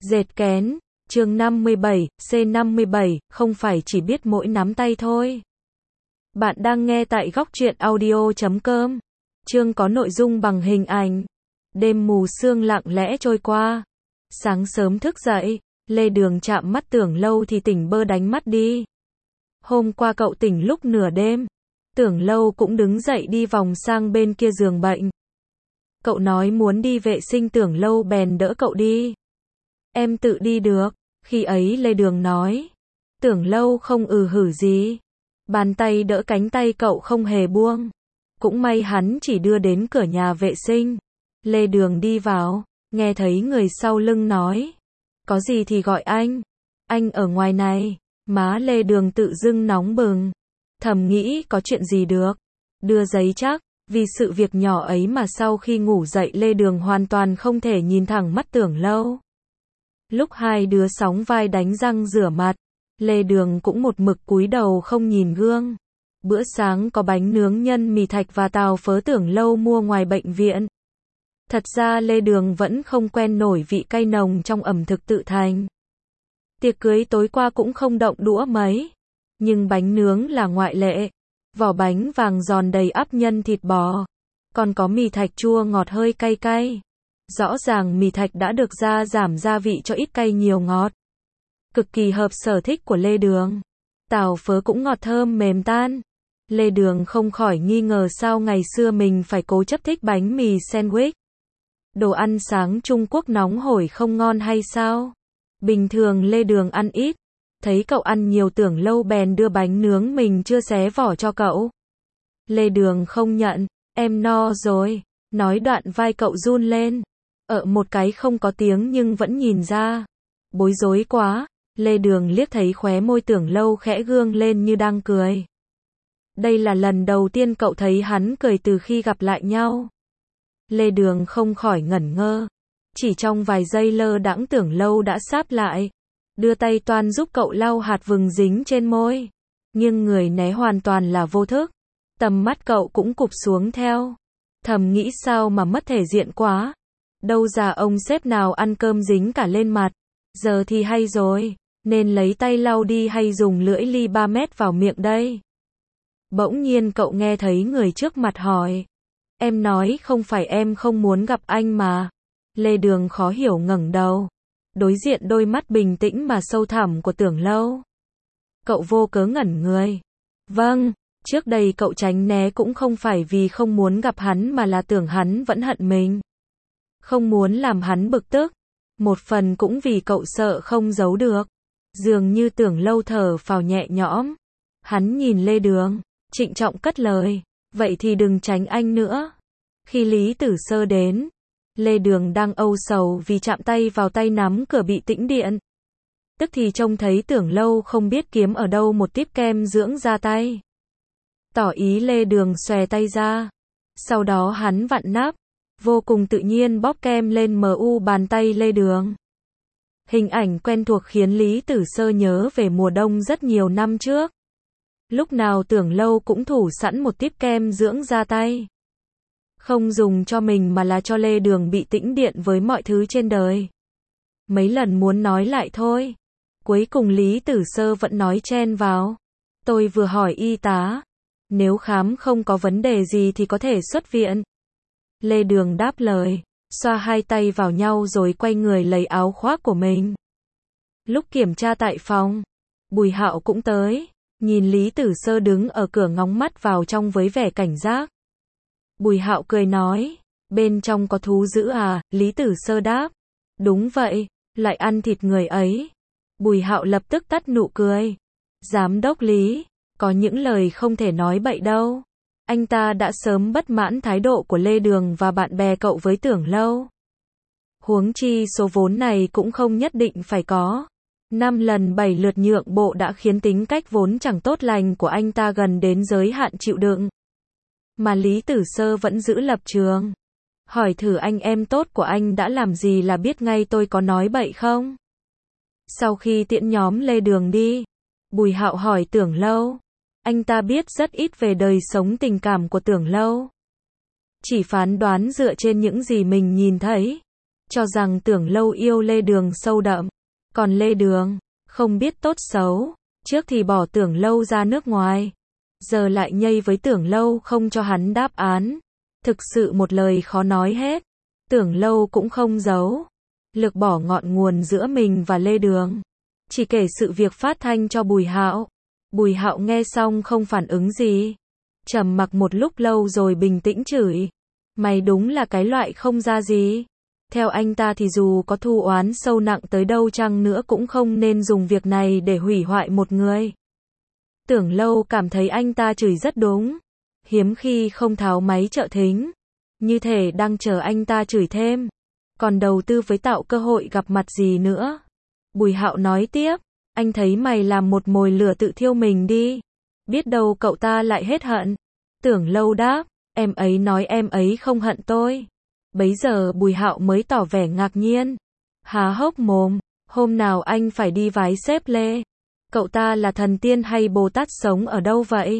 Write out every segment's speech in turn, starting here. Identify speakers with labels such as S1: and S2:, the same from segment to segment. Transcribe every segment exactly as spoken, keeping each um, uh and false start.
S1: Dệt kén, chương năm mươi bảy, C năm mươi bảy, không phải chỉ biết mỗi nắm tay thôi. Bạn đang nghe tại góc truyện audio chấm com. Chương có nội dung bằng hình ảnh. Đêm mù sương lặng lẽ trôi qua. Sáng sớm thức dậy, Lê Đường chạm mắt Tưởng Lâu thì tỉnh bơ đánh mắt đi. Hôm qua cậu tỉnh lúc nửa đêm. Tưởng Lâu cũng đứng dậy đi vòng sang bên kia giường bệnh. Cậu nói muốn đi vệ sinh, Tưởng Lâu bèn đỡ cậu đi. Em tự đi được. Khi ấy Lê Đường nói. Tưởng Lâu không ừ hử gì. Bàn tay đỡ cánh tay cậu không hề buông. Cũng may hắn chỉ đưa đến cửa nhà vệ sinh. Lê Đường đi vào, nghe thấy người sau lưng nói. Có gì thì gọi anh. Anh ở ngoài này. Má Lê Đường tự dưng nóng bừng. Thầm nghĩ có chuyện gì được. Đưa giấy chắc. Vì sự việc nhỏ ấy mà sau khi ngủ dậy Lê Đường hoàn toàn không thể nhìn thẳng mắt Tưởng Lâu. Lúc hai đứa sóng vai đánh răng rửa mặt, Lê Đường cũng một mực cúi đầu không nhìn gương. Bữa sáng có bánh nướng nhân mì thạch và tàu phớ Tưởng Lâu mua ngoài bệnh viện. Thật ra Lê Đường vẫn không quen nổi vị cay nồng trong ẩm thực tự thành. Tiệc cưới tối qua cũng không động đũa mấy. Nhưng bánh nướng là ngoại lệ. Vỏ bánh vàng giòn đầy ắp nhân thịt bò. Còn có mì thạch chua ngọt hơi cay cay. Rõ ràng mì thạch đã được gia giảm gia vị cho ít cay nhiều ngọt. Cực kỳ hợp sở thích của Lê Đường. Tàu phớ cũng ngọt thơm mềm tan. Lê Đường không khỏi nghi ngờ sao ngày xưa mình phải cố chấp thích bánh mì sandwich. Đồ ăn sáng Trung Quốc nóng hổi không ngon hay sao? Bình thường Lê Đường ăn ít. Thấy cậu ăn nhiều Tưởng Lâu bèn đưa bánh nướng mình chưa xé vỏ cho cậu. Lê Đường không nhận. Em no rồi. Nói đoạn vai cậu run lên. Ở một cái không có tiếng nhưng vẫn nhìn ra. Bối rối quá. Lê Đường liếc thấy khóe môi Tưởng Lâu khẽ gương lên như đang cười. Đây là lần đầu tiên cậu thấy hắn cười từ khi gặp lại nhau. Lê Đường không khỏi ngẩn ngơ. Chỉ trong vài giây lơ đãng Tưởng Lâu đã sáp lại. Đưa tay toan giúp cậu lau hạt vừng dính trên môi. Nhưng người né hoàn toàn là vô thức. Tầm mắt cậu cũng cụp xuống theo. Thầm nghĩ sao mà mất thể diện quá. Đâu ra ông sếp nào ăn cơm dính cả lên mặt. Giờ thì hay rồi. Nên lấy tay lau đi hay dùng lưỡi ly ba mét vào miệng đây. Bỗng nhiên cậu nghe thấy người trước mặt hỏi. Em nói không phải em không muốn gặp anh mà. Lê Đường khó hiểu ngẩng đầu. Đối diện đôi mắt bình tĩnh mà sâu thẳm của Tưởng Lâu. Cậu vô cớ ngẩn người. Vâng, trước đây cậu tránh né cũng không phải vì không muốn gặp hắn mà là tưởng hắn vẫn hận mình. Không muốn làm hắn bực tức. Một phần cũng vì cậu sợ không giấu được. Dường như Tưởng Lâu thở phào nhẹ nhõm. Hắn nhìn Lê Đường, trịnh trọng cất lời. Vậy thì đừng tránh anh nữa. Khi Lý Tử Sơ đến, Lê Đường đang âu sầu vì chạm tay vào tay nắm cửa bị tĩnh điện. Tức thì trông thấy Tưởng Lâu không biết kiếm ở đâu một típ kem dưỡng da tay. Tỏ ý Lê Đường xòe tay ra. Sau đó hắn vặn nắp, vô cùng tự nhiên bóp kem lên mu bàn tay Lê Đường. Hình ảnh quen thuộc khiến Lý Tử Sơ nhớ về mùa đông rất nhiều năm trước. Lúc nào Tưởng Lâu cũng thủ sẵn một típ kem dưỡng da tay. Không dùng cho mình mà là cho Lê Đường bị tĩnh điện với mọi thứ trên đời. Mấy lần muốn nói lại thôi. Cuối cùng Lý Tử Sơ vẫn nói chen vào. Tôi vừa hỏi y tá. Nếu khám không có vấn đề gì thì có thể xuất viện. Lê Đường đáp lời. Xoa hai tay vào nhau rồi quay người lấy áo khoác của mình. Lúc kiểm tra tại phòng, Bùi Hạo cũng tới. Nhìn Lý Tử Sơ đứng ở cửa ngóng mắt vào trong với vẻ cảnh giác. Bùi Hạo cười nói. Bên trong có thú dữ à? Lý Tử Sơ đáp. Đúng vậy, lại ăn thịt người ấy. Bùi Hạo lập tức tắt nụ cười. Giám đốc Lý, có những lời không thể nói bậy đâu. Anh ta đã sớm bất mãn thái độ của Lê Đường và bạn bè cậu với Tưởng Lâu. Huống chi số vốn này cũng không nhất định phải có. Năm lần bảy lượt nhượng bộ đã khiến tính cách vốn chẳng tốt lành của anh ta gần đến giới hạn chịu đựng. Mà Lý Tử Sơ vẫn giữ lập trường. Hỏi thử anh em tốt của anh đã làm gì là biết ngay tôi có nói bậy không? Sau khi tiễn nhóm Lê Đường đi, Bùi Hạo hỏi Tưởng Lâu. Anh ta biết rất ít về đời sống tình cảm của Tưởng Lâu. Chỉ phán đoán dựa trên những gì mình nhìn thấy. cho rằng Tưởng Lâu yêu Lê Đường sâu đậm. Còn Lê Đường, không biết tốt xấu, trước thì bỏ Tưởng Lâu ra nước ngoài, giờ lại nhây với Tưởng Lâu không cho hắn đáp án. Thực sự một lời khó nói hết. Tưởng Lâu cũng không giấu, lược bỏ ngọn nguồn giữa mình và Lê Đường. Chỉ kể sự việc phát thanh cho Bùi Hạo. Bùi Hạo nghe xong không phản ứng gì. Trầm mặc một lúc lâu rồi bình tĩnh chửi. Mày đúng là cái loại không ra gì. Theo anh ta thì dù có thù oán sâu nặng tới đâu chăng nữa cũng không nên dùng việc này để hủy hoại một người. Tưởng Lâu cảm thấy anh ta chửi rất đúng. Hiếm khi không tháo máy trợ thính. Như thể đang chờ anh ta chửi thêm. Còn đầu tư với tạo cơ hội gặp mặt gì nữa. Bùi Hạo nói tiếp. Anh thấy mày làm một mồi lửa tự thiêu mình đi. Biết đâu cậu ta lại hết hận. Tưởng Lâu đáp. Em ấy nói em ấy không hận tôi. Bấy giờ Bùi Hạo mới tỏ vẻ ngạc nhiên. Há hốc mồm. Hôm nào anh phải đi vái xếp Lê. Cậu ta là thần tiên hay Bồ Tát sống ở đâu vậy?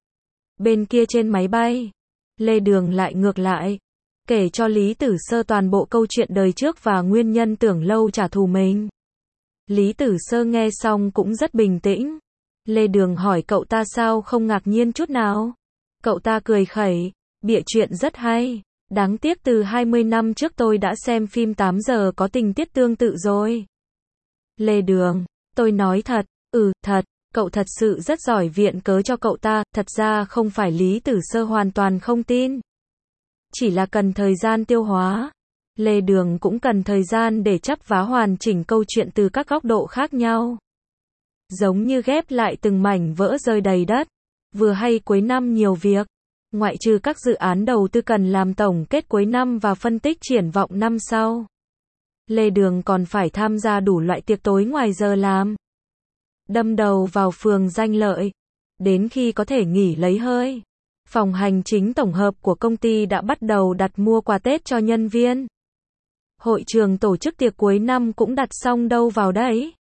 S1: Bên kia trên máy bay, Lê Đường lại ngược lại. Kể cho Lý Tử Sơ toàn bộ câu chuyện đời trước và nguyên nhân Tưởng Lâu trả thù mình. Lý Tử Sơ nghe xong cũng rất bình tĩnh. Lê Đường hỏi cậu ta sao không ngạc nhiên chút nào. Cậu ta cười khẩy. Bịa chuyện rất hay. Đáng tiếc từ hai mươi năm trước tôi đã xem phim tám giờ có tình tiết tương tự rồi. Lê Đường. Tôi nói thật. Ừ, thật. Cậu thật sự rất giỏi viện cớ cho cậu ta. Thật ra không phải Lý Tử Sơ hoàn toàn không tin. Chỉ là cần thời gian tiêu hóa. Lê Đường cũng cần thời gian để chắp vá hoàn chỉnh câu chuyện từ các góc độ khác nhau. Giống như ghép lại từng mảnh vỡ rơi đầy đất. Vừa hay cuối năm nhiều việc. Ngoại trừ các dự án đầu tư cần làm tổng kết cuối năm và phân tích triển vọng năm sau. Lê Đường còn phải tham gia đủ loại tiệc tối ngoài giờ làm. Đâm đầu vào phường Danh Lợi. Đến khi có thể nghỉ lấy hơi. Phòng hành chính tổng hợp của công ty đã bắt đầu đặt mua quà Tết cho nhân viên. Hội trường tổ chức tiệc cuối năm cũng đặt xong đâu vào đấy.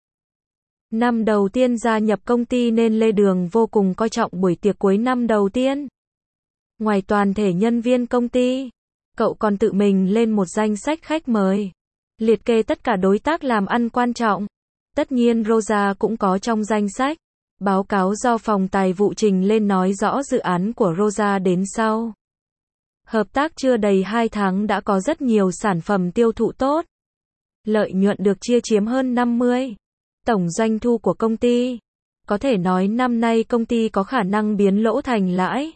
S1: Năm đầu tiên gia nhập công ty nên Lê Đường vô cùng coi trọng buổi tiệc cuối năm đầu tiên. Ngoài toàn thể nhân viên công ty, cậu còn tự mình lên một danh sách khách mời. Liệt kê tất cả đối tác làm ăn quan trọng. Tất nhiên Rosa cũng có trong danh sách. Báo cáo do phòng tài vụ trình lên nói rõ dự án của Rosa đến sau. Hợp tác chưa đầy hai tháng đã có rất nhiều sản phẩm tiêu thụ tốt. Lợi nhuận được chia chiếm hơn năm mươi. Tổng doanh thu của công ty. Có thể nói năm nay công ty có khả năng biến lỗ thành lãi.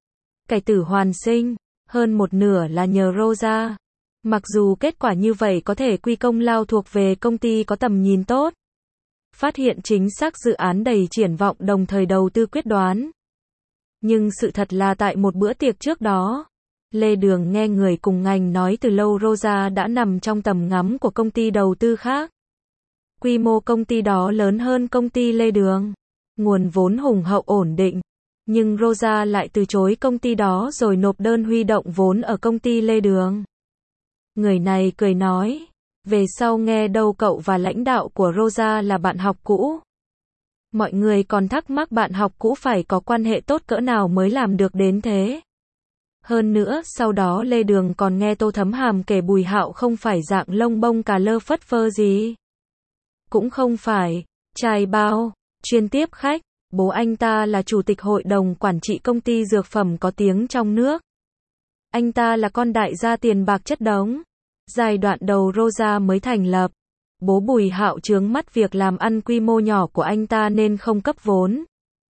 S1: Cải tử hoàn sinh, hơn một nửa là nhờ Rosa. Mặc dù kết quả như vậy có thể quy công lao thuộc về công ty có tầm nhìn tốt. Phát hiện chính xác dự án đầy triển vọng đồng thời đầu tư quyết đoán. Nhưng sự thật là tại một bữa tiệc trước đó, Lê Đường nghe người cùng ngành nói từ lâu Rosa đã nằm trong tầm ngắm của công ty đầu tư khác. Quy mô công ty đó lớn hơn công ty Lê Đường. Nguồn vốn hùng hậu ổn định. Nhưng Rosa lại từ chối công ty đó rồi nộp đơn huy động vốn ở công ty Lê Đường. Người này cười nói. Về sau nghe đâu cậu và lãnh đạo của Rosa là bạn học cũ. Mọi người còn thắc mắc bạn học cũ phải có quan hệ tốt cỡ nào mới làm được đến thế. Hơn nữa, sau đó Lê Đường còn nghe Tô Thấm Hàm kể Bùi Hạo không phải dạng lông bông cà lơ phất phơ gì. Cũng không phải, trai bao, chuyên tiếp khách, bố anh ta là chủ tịch hội đồng quản trị công ty dược phẩm có tiếng trong nước. Anh ta là con đại gia tiền bạc chất đống. Giai đoạn đầu Rosa mới thành lập. Bố Bùi Hạo chướng mắt việc làm ăn quy mô nhỏ của anh ta nên không cấp vốn.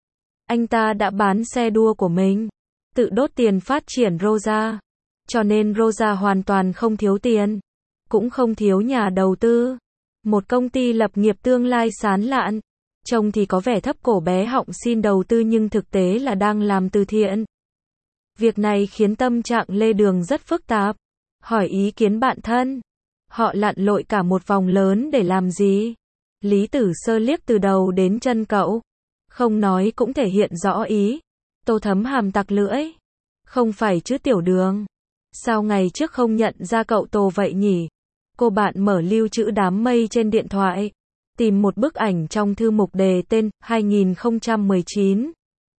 S1: Anh ta đã bán xe đua của mình, tự đốt tiền phát triển Rosa. Cho nên Rosa hoàn toàn không thiếu tiền, cũng không thiếu nhà đầu tư. Một công ty lập nghiệp tương lai sán lạn, trông thì có vẻ thấp cổ bé họng xin đầu tư nhưng thực tế là đang làm từ thiện. Việc này khiến tâm trạng Lê Đường rất phức tạp. Hỏi ý kiến bạn thân. Họ lặn lội cả một vòng lớn để làm gì? Lý Tử Sơ liếc từ đầu đến chân cậu. Không nói cũng thể hiện rõ ý. Tô Thấm Hàm tặc lưỡi. Không phải chứ Tiểu Đường. Sao ngày trước không nhận ra cậu Tô vậy nhỉ? Cô bạn mở lưu trữ đám mây trên điện thoại. Tìm một bức ảnh trong thư mục đề tên hai không một chín.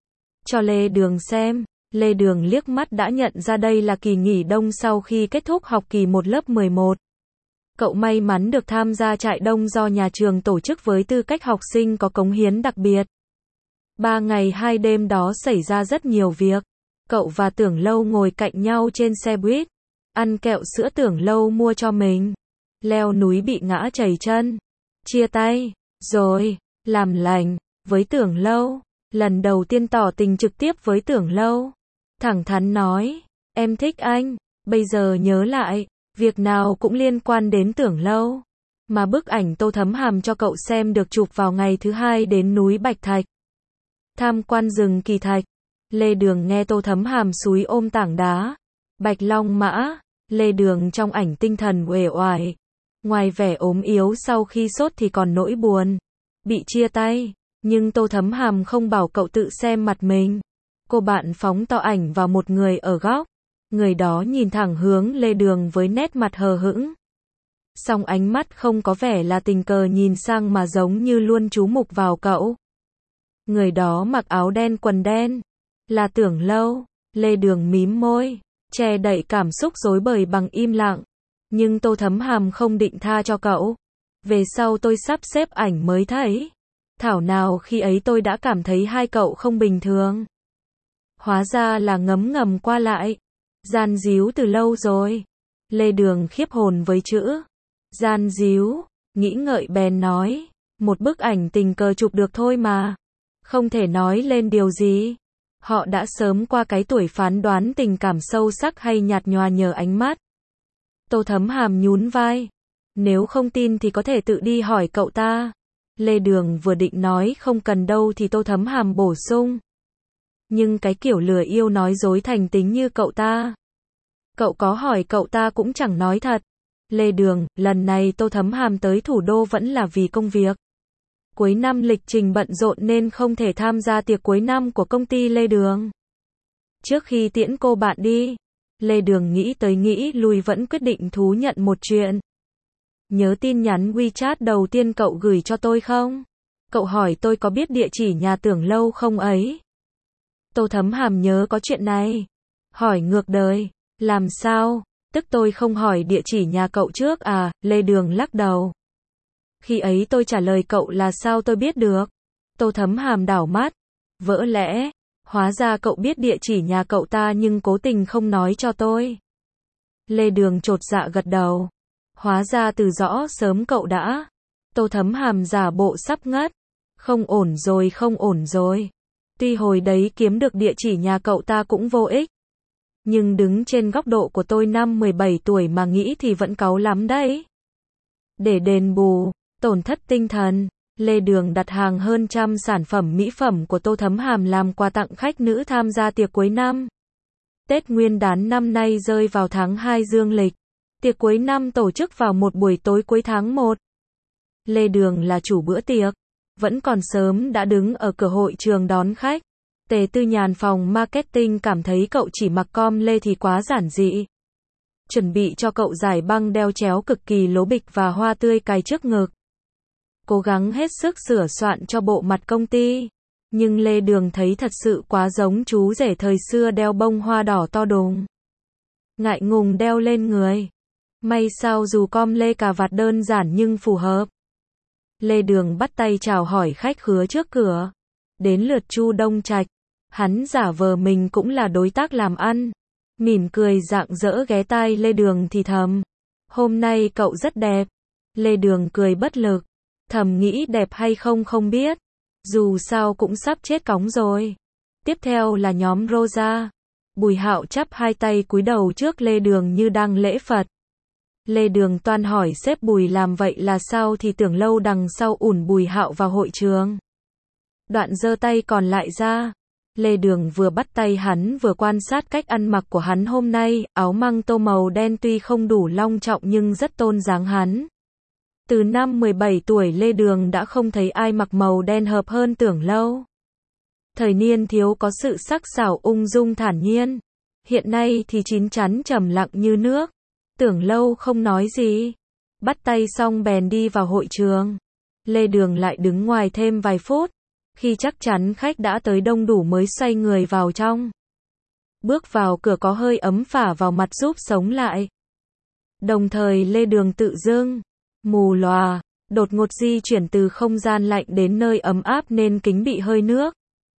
S1: Cho Lê Đường xem. Lê Đường liếc mắt đã nhận ra đây là kỳ nghỉ đông sau khi kết thúc học kỳ một lớp mười một. Cậu may mắn được tham gia trại đông do nhà trường tổ chức với tư cách học sinh có cống hiến đặc biệt. Ba ngày hai đêm đó xảy ra rất nhiều việc. Cậu và Tưởng Lâu ngồi cạnh nhau trên xe buýt, ăn kẹo sữa Tưởng Lâu mua cho mình, leo núi bị ngã trầy chân, chia tay, rồi làm lành với Tưởng Lâu. Lần đầu tiên tỏ tình trực tiếp với Tưởng Lâu, thẳng thắn nói, em thích anh. Bây giờ nhớ lại, việc nào cũng liên quan đến Tưởng Lâu. Mà bức ảnh Tô Thấm Hàm cho cậu xem được chụp vào ngày thứ hai đến núi Bạch Thạch, tham quan rừng Kỳ Thạch. Lê Đường nghe Tô Thấm Hàm xúi ôm tảng đá, Bạch Long Mã. Lê Đường trong ảnh tinh thần uể oải, ngoài vẻ ốm yếu sau khi sốt thì còn nỗi buồn bị chia tay. Nhưng Tô Thấm Hàm không bảo cậu tự xem mặt mình. Cô bạn phóng to ảnh vào một người ở góc. Người đó nhìn thẳng hướng Lê Đường với nét mặt hờ hững. Song ánh mắt không có vẻ là tình cờ nhìn sang mà giống như luôn chú mục vào cậu. Người đó mặc áo đen quần đen. Là Tưởng Lâu. Lê Đường mím môi, che đậy cảm xúc rối bời bằng im lặng. Nhưng Tô Thấm Hàm không định tha cho cậu. Về sau tôi sắp xếp ảnh mới thấy. Thảo nào khi ấy tôi đã cảm thấy hai cậu không bình thường. Hóa ra là ngấm ngầm qua lại. Gian díu từ lâu rồi. Lê Đường khiếp hồn với chữ gian díu, nghĩ ngợi bèn nói, một bức ảnh tình cờ chụp được thôi mà. Không thể nói lên điều gì. Họ đã sớm qua cái tuổi phán đoán tình cảm sâu sắc hay nhạt nhòa nhờ ánh mắt. Tô Thấm Hàm nhún vai. Nếu không tin thì có thể tự đi hỏi cậu ta. Lê Đường vừa định nói không cần đâu thì Tô Thấm Hàm bổ sung. Nhưng cái kiểu lừa yêu nói dối thành tính như cậu ta. Cậu có hỏi cậu ta cũng chẳng nói thật. Lê Đường, lần này Tô Thấm Hàm tới thủ đô vẫn là vì công việc. Cuối năm lịch trình bận rộn nên không thể tham gia tiệc cuối năm của công ty Lê Đường. Trước khi tiễn cô bạn đi, Lê Đường nghĩ tới nghĩ lui vẫn quyết định thú nhận một chuyện. Nhớ tin nhắn WeChat đầu tiên cậu gửi cho tôi không? Cậu hỏi tôi có biết địa chỉ nhà Tưởng Lâu không ấy? Tô Thấm Hàm nhớ có chuyện này. Hỏi ngược đời. Làm sao? Tức tôi không hỏi địa chỉ nhà cậu trước à? Lê Đường lắc đầu. Khi ấy tôi trả lời cậu là sao tôi biết được? Tô Thấm Hàm đảo mắt. Vỡ lẽ. Hóa ra cậu biết địa chỉ nhà cậu ta nhưng cố tình không nói cho tôi. Lê Đường chột dạ gật đầu. Hóa ra từ rõ sớm cậu đã. Tô Thấm Hàm giả bộ sắp ngất. Không ổn rồi không ổn rồi. Tuy hồi đấy kiếm được địa chỉ nhà cậu ta cũng vô ích. Nhưng đứng trên góc độ của tôi năm mười bảy tuổi mà nghĩ thì vẫn cáu lắm đấy. Để đền bù tổn thất tinh thần, Lê Đường đặt hàng hơn trăm sản phẩm mỹ phẩm của Tô Thấm Hàm làm quà tặng khách nữ tham gia tiệc cuối năm. Tết Nguyên đán năm nay rơi vào tháng hai dương lịch. Tiệc cuối năm tổ chức vào một buổi tối cuối tháng một. Lê Đường là chủ bữa tiệc. Vẫn còn sớm đã đứng ở cửa hội trường đón khách. Tề Tư Nhàn phòng marketing cảm thấy cậu chỉ mặc com lê thì quá giản dị. Chuẩn bị cho cậu giải băng đeo chéo cực kỳ lố bịch và hoa tươi cài trước ngực. Cố gắng hết sức sửa soạn cho bộ mặt công ty. Nhưng Lê Đường thấy thật sự quá giống chú rể thời xưa đeo bông hoa đỏ to đùng. Ngại ngùng đeo lên người. May sao dù com lê cà vạt đơn giản nhưng phù hợp. Lê Đường bắt tay chào hỏi khách khứa trước cửa. Đến lượt Chu Đông Trạch. Hắn giả vờ mình cũng là đối tác làm ăn. Mỉm cười rạng rỡ ghé tai Lê Đường thì thầm. Hôm nay cậu rất đẹp. Lê Đường cười bất lực. Thầm nghĩ đẹp hay không không biết. Dù sao cũng sắp chết cóng rồi. Tiếp theo là nhóm Rosa. Bùi Hạo chắp hai tay cúi đầu trước Lê Đường như đang lễ Phật. Lê Đường toan hỏi sếp Bùi làm vậy là sao thì Tưởng Lâu đằng sau ủn Bùi Hạo vào hội trường. Đoạn giơ tay còn lại ra. Lê Đường vừa bắt tay hắn vừa quan sát cách ăn mặc của hắn hôm nay, áo măng tô màu đen tuy không đủ long trọng nhưng rất tôn dáng hắn. Từ năm mười bảy tuổi Lê Đường đã không thấy ai mặc màu đen hợp hơn Tưởng Lâu. Thời niên thiếu có sự sắc sảo ung dung thản nhiên. Hiện nay thì chín chắn trầm lặng như nước. Tưởng Lâu không nói gì. Bắt tay xong bèn đi vào hội trường. Lê Đường lại đứng ngoài thêm vài phút. Khi chắc chắn khách đã tới đông đủ mới xoay người vào trong. Bước vào cửa có hơi ấm phả vào mặt giúp sống lại. Đồng thời Lê Đường tự dưng, mù lòa, đột ngột di chuyển từ không gian lạnh đến nơi ấm áp nên kính bị hơi nước.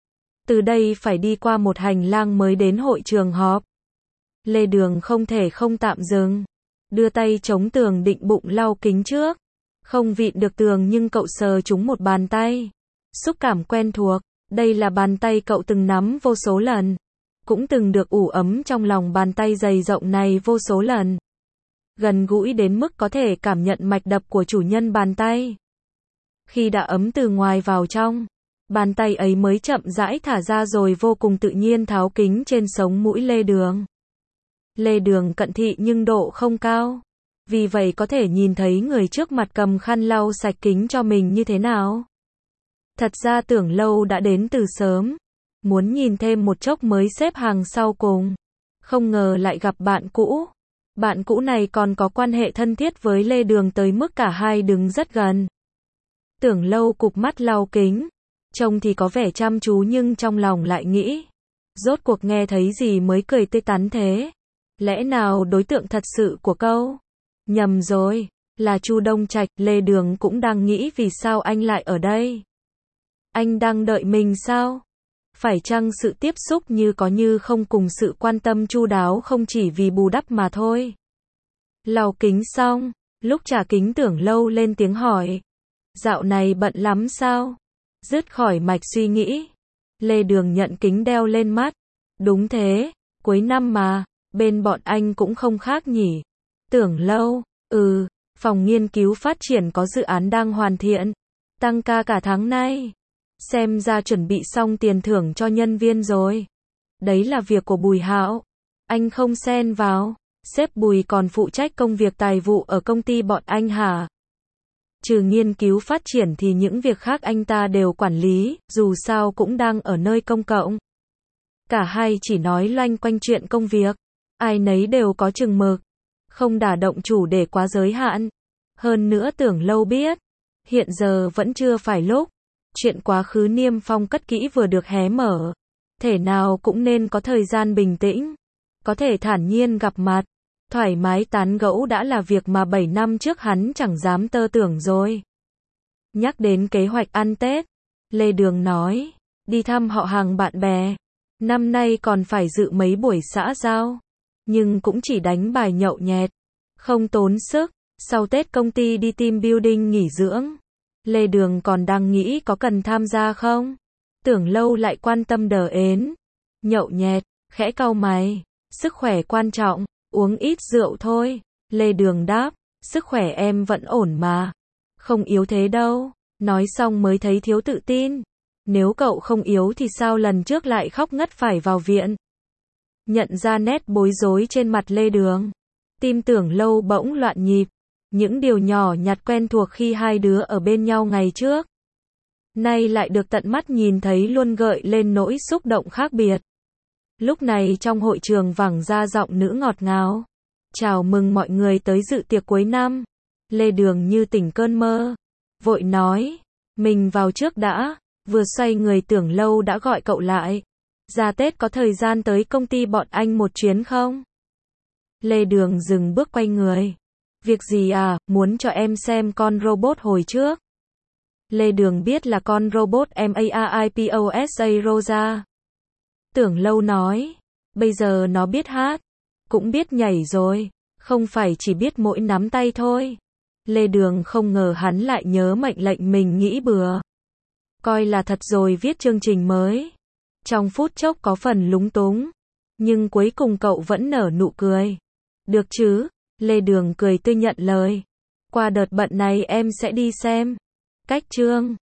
S1: Từ đây phải đi qua một hành lang mới đến hội trường họp. Lê Đường không thể không tạm dừng. Đưa tay chống tường định bụng lau kính trước. Không vịn được tường nhưng cậu sờ trúng một bàn tay. Xúc cảm quen thuộc. Đây là bàn tay cậu từng nắm vô số lần. Cũng từng được ủ ấm trong lòng bàn tay dày rộng này vô số lần. Gần gũi đến mức có thể cảm nhận mạch đập của chủ nhân bàn tay. Khi đã ấm từ ngoài vào trong, bàn tay ấy mới chậm rãi thả ra rồi vô cùng tự nhiên tháo kính trên sống mũi Lê Đường. Lê Đường cận thị nhưng độ không cao. Vì vậy có thể nhìn thấy người trước mặt cầm khăn lau sạch kính cho mình như thế nào. Thật ra Tưởng Lâu đã đến từ sớm. Muốn nhìn thêm một chốc mới xếp hàng sau cùng. Không ngờ lại gặp bạn cũ. Bạn cũ này còn có quan hệ thân thiết với Lê Đường tới mức cả hai đứng rất gần. Tưởng Lâu cụp mắt lau kính. Trông thì có vẻ chăm chú nhưng trong lòng lại nghĩ. Rốt cuộc nghe thấy gì mới cười tươi tắn thế? Lẽ nào đối tượng thật sự của câu? Nhầm rồi, là Chu Đông Trạch. Lê Đường cũng đang nghĩ vì sao anh lại ở đây. Anh đang đợi mình sao? Phải chăng sự tiếp xúc như có như không cùng sự quan tâm chu đáo không chỉ vì bù đắp mà thôi? Lau kính xong, lúc trả kính Tưởng Lâu lên tiếng hỏi. Dạo này bận lắm sao? Dứt khỏi mạch suy nghĩ. Lê Đường nhận kính đeo lên mắt. Đúng thế, cuối năm mà, bên bọn anh cũng không khác nhỉ. Tưởng Lâu, ừ, phòng nghiên cứu phát triển có dự án đang hoàn thiện. Tăng ca cả tháng nay. Xem ra chuẩn bị xong tiền thưởng cho nhân viên rồi. Đấy là việc của Bùi Hạo. Anh không xen vào. Sếp Bùi còn phụ trách công việc tài vụ ở công ty bọn anh hả? Trừ nghiên cứu phát triển thì những việc khác anh ta đều quản lý, dù sao cũng đang ở nơi công cộng. Cả hai chỉ nói loanh quanh chuyện công việc. Ai nấy đều có chừng mực. Không đả động chủ để quá giới hạn. Hơn nữa Tưởng Lâu biết. Hiện giờ vẫn chưa phải lúc. Chuyện quá khứ Niêm Phong cất kỹ vừa được hé mở. Thể nào cũng nên có thời gian bình tĩnh. Có thể thản nhiên gặp mặt. Thoải mái tán gẫu đã là việc mà bảy năm trước hắn chẳng dám tơ tưởng rồi. Nhắc đến kế hoạch ăn Tết. Lê Đường nói. Đi thăm họ hàng bạn bè. Năm nay còn phải dự mấy buổi xã giao. Nhưng cũng chỉ đánh bài nhậu nhẹt. Không tốn sức. Sau Tết công ty đi team building nghỉ dưỡng. Lê Đường còn đang nghĩ có cần tham gia không? Tưởng Lâu lại quan tâm đờ ến. Nhậu nhẹt, khẽ cau mày. Sức khỏe quan trọng, uống ít rượu thôi. Lê Đường đáp, sức khỏe em vẫn ổn mà. Không yếu thế đâu. Nói xong mới thấy thiếu tự tin. Nếu cậu không yếu thì sao lần trước lại khóc ngất phải vào viện? Nhận ra nét bối rối trên mặt Lê Đường. Tim Tưởng Lâu bỗng loạn nhịp. Những điều nhỏ nhặt quen thuộc khi hai đứa ở bên nhau ngày trước. Nay lại được tận mắt nhìn thấy luôn gợi lên nỗi xúc động khác biệt. Lúc này trong hội trường vẳng ra giọng nữ ngọt ngào. Chào mừng mọi người tới dự tiệc cuối năm. Lê Đường như tỉnh cơn mơ. Vội nói. Mình vào trước đã. Vừa xoay người Tưởng Lâu đã gọi cậu lại. Ra Tết có thời gian tới công ty bọn anh một chuyến không? Lê Đường dừng bước quay người. Việc gì à, muốn cho em xem con robot hồi trước. Lê Đường biết là con robot MAIPOSA Rosa. Tưởng Lâu nói, bây giờ nó biết hát, cũng biết nhảy rồi, không phải chỉ biết mỗi nắm tay thôi. Lê Đường không ngờ hắn lại nhớ mệnh lệnh mình nghĩ bừa. Coi là thật rồi viết chương trình mới. Trong phút chốc có phần lúng túng, nhưng cuối cùng cậu vẫn nở nụ cười. Được chứ? Lê Đường cười tươi nhận lời. Qua đợt bận này em sẽ đi xem. Cách chương